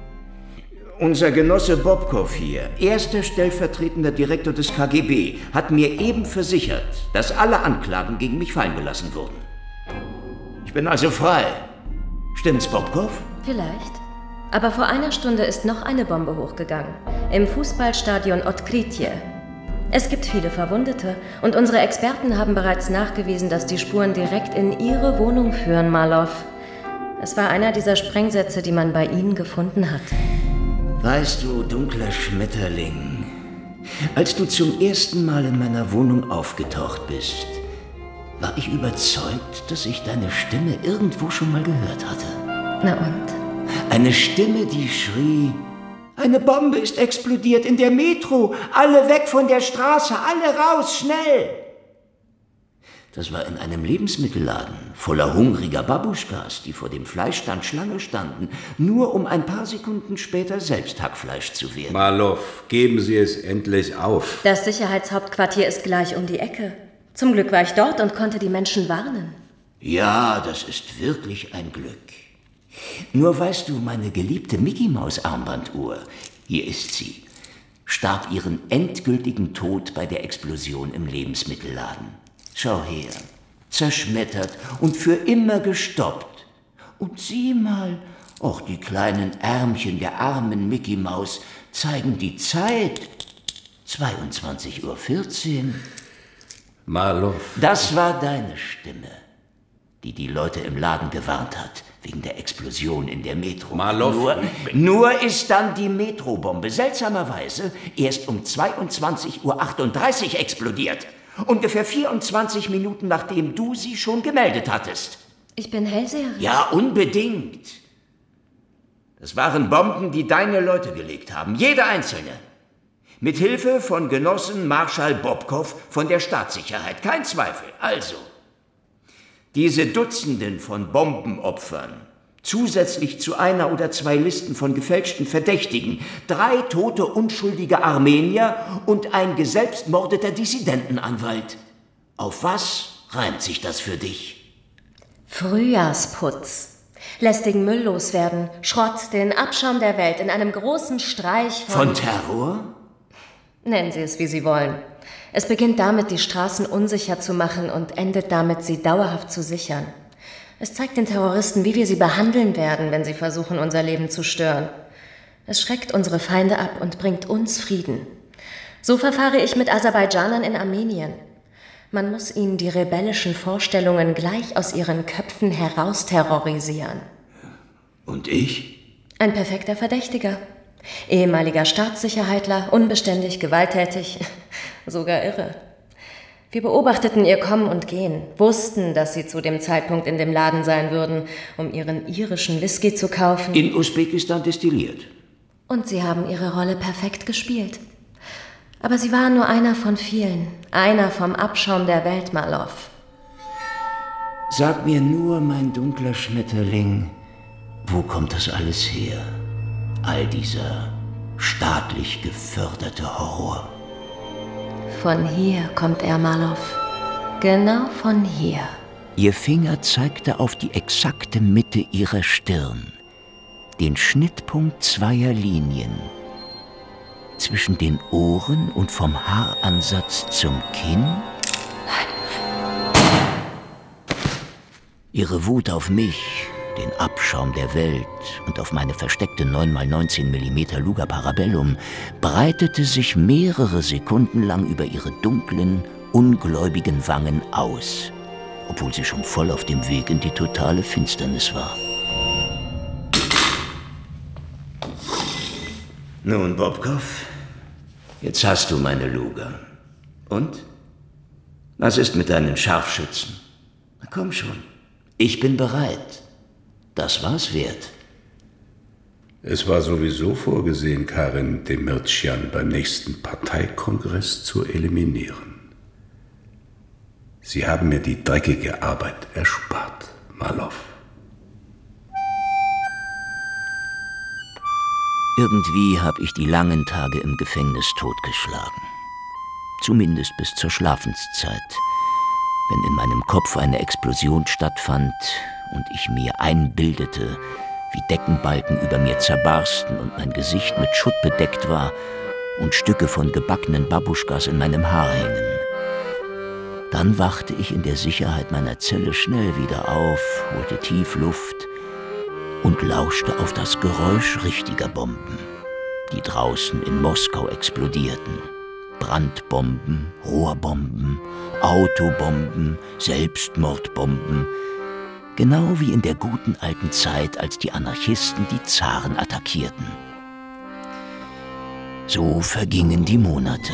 Unser Genosse Bobkov hier, erster stellvertretender Direktor des K G B, hat mir eben versichert, dass alle Anklagen gegen mich fallen gelassen wurden. Ich bin also frei. Stimmt's, Bobkov? Vielleicht. Aber vor einer Stunde ist noch eine Bombe hochgegangen. Im Fußballstadion Otkritje. Es gibt viele Verwundete und unsere Experten haben bereits nachgewiesen, dass die Spuren direkt in Ihre Wohnung führen, Marlow. Es war einer dieser Sprengsätze, die man bei Ihnen gefunden hat. Weißt du, dunkler Schmetterling, als du zum ersten Mal in meiner Wohnung aufgetaucht bist, war ich überzeugt, dass ich deine Stimme irgendwo schon mal gehört hatte. Na und? Eine Stimme, die schrie: Eine Bombe ist explodiert in der Metro! Alle weg von der Straße! Alle raus! Schnell! Das war in einem Lebensmittelladen voller hungriger Babuschkas, die vor dem Fleischstand Schlange standen, nur um ein paar Sekunden später selbst Hackfleisch zu werden. Marlow, geben Sie es endlich auf. Das Sicherheitshauptquartier ist gleich um die Ecke. Zum Glück war ich dort und konnte die Menschen warnen. Ja, das ist wirklich ein Glück. Nur weißt du, meine geliebte Mickey-Maus-Armbanduhr, hier ist sie, starb ihren endgültigen Tod bei der Explosion im Lebensmittelladen. Schau her, zerschmettert und für immer gestoppt. Und sieh mal, auch die kleinen Ärmchen der armen Mickey-Maus zeigen die Zeit. zweiundzwanzig Uhr vierzehn. Marlow. Das war deine Stimme, die die Leute im Laden gewarnt hat, wegen der Explosion in der Metro. Marlow. Nur, nur ist dann die Metrobombe seltsamerweise erst um zweiundzwanzig Uhr achtunddreißig explodiert. Ungefähr vierundzwanzig Minuten, nachdem du sie schon gemeldet hattest. Ich bin Hellseherin. Ja, unbedingt. Das waren Bomben, die deine Leute gelegt haben, jede einzelne. Mit Hilfe von Genossen Marschall Bobkov von der Staatssicherheit, kein Zweifel. Also, diese Dutzenden von Bombenopfern, zusätzlich zu einer oder zwei Listen von gefälschten Verdächtigen, drei tote unschuldige Armenier und ein geselbstmordeter Dissidentenanwalt. Auf was reimt sich das für dich? Frühjahrsputz. Lästigen Müll loswerden, Schrott, den Abschaum der Welt in einem großen Streich von... Von Terror? Nennen Sie es, wie Sie wollen. Es beginnt damit, die Straßen unsicher zu machen und endet damit, sie dauerhaft zu sichern. Es zeigt den Terroristen, wie wir sie behandeln werden, wenn sie versuchen, unser Leben zu stören. Es schreckt unsere Feinde ab und bringt uns Frieden. So verfahre ich mit Aserbaidschanern in Armenien. Man muss ihnen die rebellischen Vorstellungen gleich aus ihren Köpfen heraus terrorisieren. Und ich? Ein perfekter Verdächtiger. Ehemaliger Staatssicherheitler, unbeständig, gewalttätig, sogar irre. Wir beobachteten ihr Kommen und Gehen, wussten, dass sie zu dem Zeitpunkt in dem Laden sein würden, um ihren irischen Whisky zu kaufen. In Usbekistan destilliert. Und sie haben ihre Rolle perfekt gespielt. Aber sie waren nur einer von vielen, einer vom Abschaum der Welt, Marlow. Sag mir nur, mein dunkler Schmetterling, wo kommt das alles her? All dieser staatlich geförderte Horror. Von hier kommt er, Marloff. Genau von hier. Ihr Finger zeigte auf die exakte Mitte ihrer Stirn, den Schnittpunkt zweier Linien, zwischen den Ohren und vom Haaransatz zum Kinn. Ihre Wut auf mich, den Abschaum der Welt und auf meine versteckte neun mal neunzehn Millimeter Luger Parabellum breitete sich mehrere Sekunden lang über ihre dunklen, ungläubigen Wangen aus, obwohl sie schon voll auf dem Weg in die totale Finsternis war. Nun, Bobkov, jetzt hast du meine Luger. Und? Was ist mit deinen Scharfschützen? Na komm schon, ich bin bereit. Das war's wert. Es war sowieso vorgesehen, Karin Demircian beim nächsten Parteikongress zu eliminieren. Sie haben mir die dreckige Arbeit erspart, Marloff. Irgendwie habe ich die langen Tage im Gefängnis totgeschlagen. Zumindest bis zur Schlafenszeit, wenn in meinem Kopf eine Explosion stattfand und ich mir einbildete, wie Deckenbalken über mir zerbarsten und mein Gesicht mit Schutt bedeckt war und Stücke von gebackenen Babuschkas in meinem Haar hängen. Dann wachte ich in der Sicherheit meiner Zelle schnell wieder auf, holte tief Luft und lauschte auf das Geräusch richtiger Bomben, die draußen in Moskau explodierten. Brandbomben, Rohrbomben, Autobomben, Selbstmordbomben. Genau wie in der guten alten Zeit, als die Anarchisten die Zaren attackierten. So vergingen die Monate.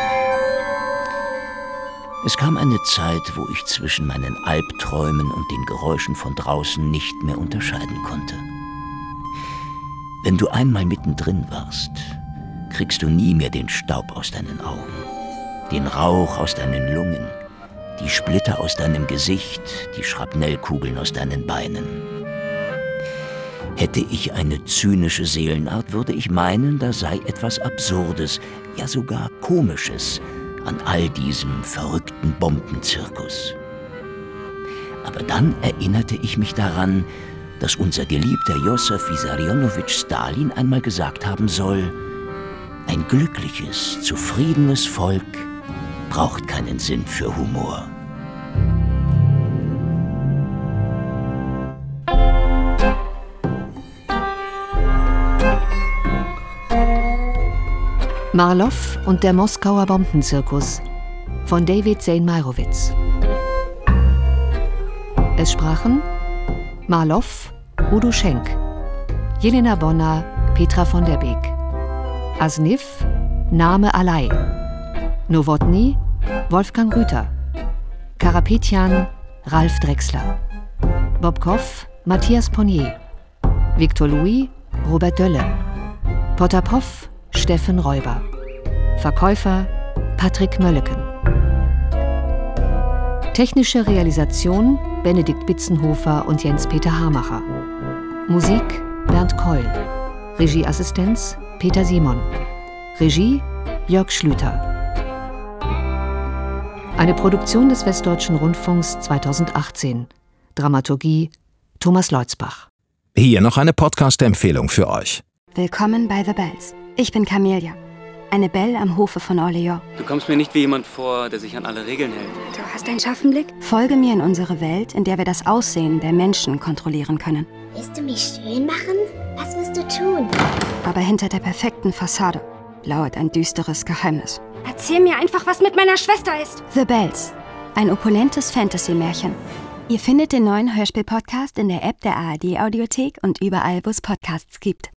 Es kam eine Zeit, wo ich zwischen meinen Albträumen und den Geräuschen von draußen nicht mehr unterscheiden konnte. Wenn du einmal mittendrin warst, kriegst du nie mehr den Staub aus deinen Augen, den Rauch aus deinen Lungen, die Splitter aus deinem Gesicht, die Schrapnellkugeln aus deinen Beinen. Hätte ich eine zynische Seelenart, würde ich meinen, da sei etwas Absurdes, ja sogar Komisches an all diesem verrückten Bombenzirkus. Aber dann erinnerte ich mich daran, dass unser geliebter Josef Wissarionowitsch Stalin einmal gesagt haben soll, ein glückliches, zufriedenes Volk braucht keinen Sinn für Humor. Marloff und der Moskauer Bombenzirkus von David Zane Meyerowitz. Es sprachen Marloff, Udo Schenk, Jelena Bonner, Petra von der Beek, Asnif, Name Alai, Nowotny, Wolfgang Rüther, Karapetyan, Ralf Drechsler, Bobkov, Matthias Ponnier, Victor Louis, Robert Dölle, Potapov, Steffen Räuber, Verkäufer, Patrick Mölleken. Technische Realisation Benedikt Bitzenhofer und Jens-Peter Hamacher. Musik Bernd Keul. Regieassistenz Peter Simon. Regie Jörg Schlüter. Eine Produktion des Westdeutschen Rundfunks zweitausendachtzehn. Dramaturgie Thomas Leutzbach. Hier noch eine Podcast-Empfehlung für euch. Willkommen bei The Bells. Ich bin Camelia, eine Belle am Hofe von Orléans. Du kommst mir nicht wie jemand vor, der sich an alle Regeln hält. Du hast einen scharfen Blick. Folge mir in unsere Welt, in der wir das Aussehen der Menschen kontrollieren können. Willst du mich schön machen? Was wirst du tun? Aber hinter der perfekten Fassade lauert ein düsteres Geheimnis. Erzähl mir einfach, was mit meiner Schwester ist. The Bells, ein opulentes Fantasy-Märchen. Ihr findet den neuen Hörspiel-Podcast in der App der A R D-Audiothek und überall, wo es Podcasts gibt.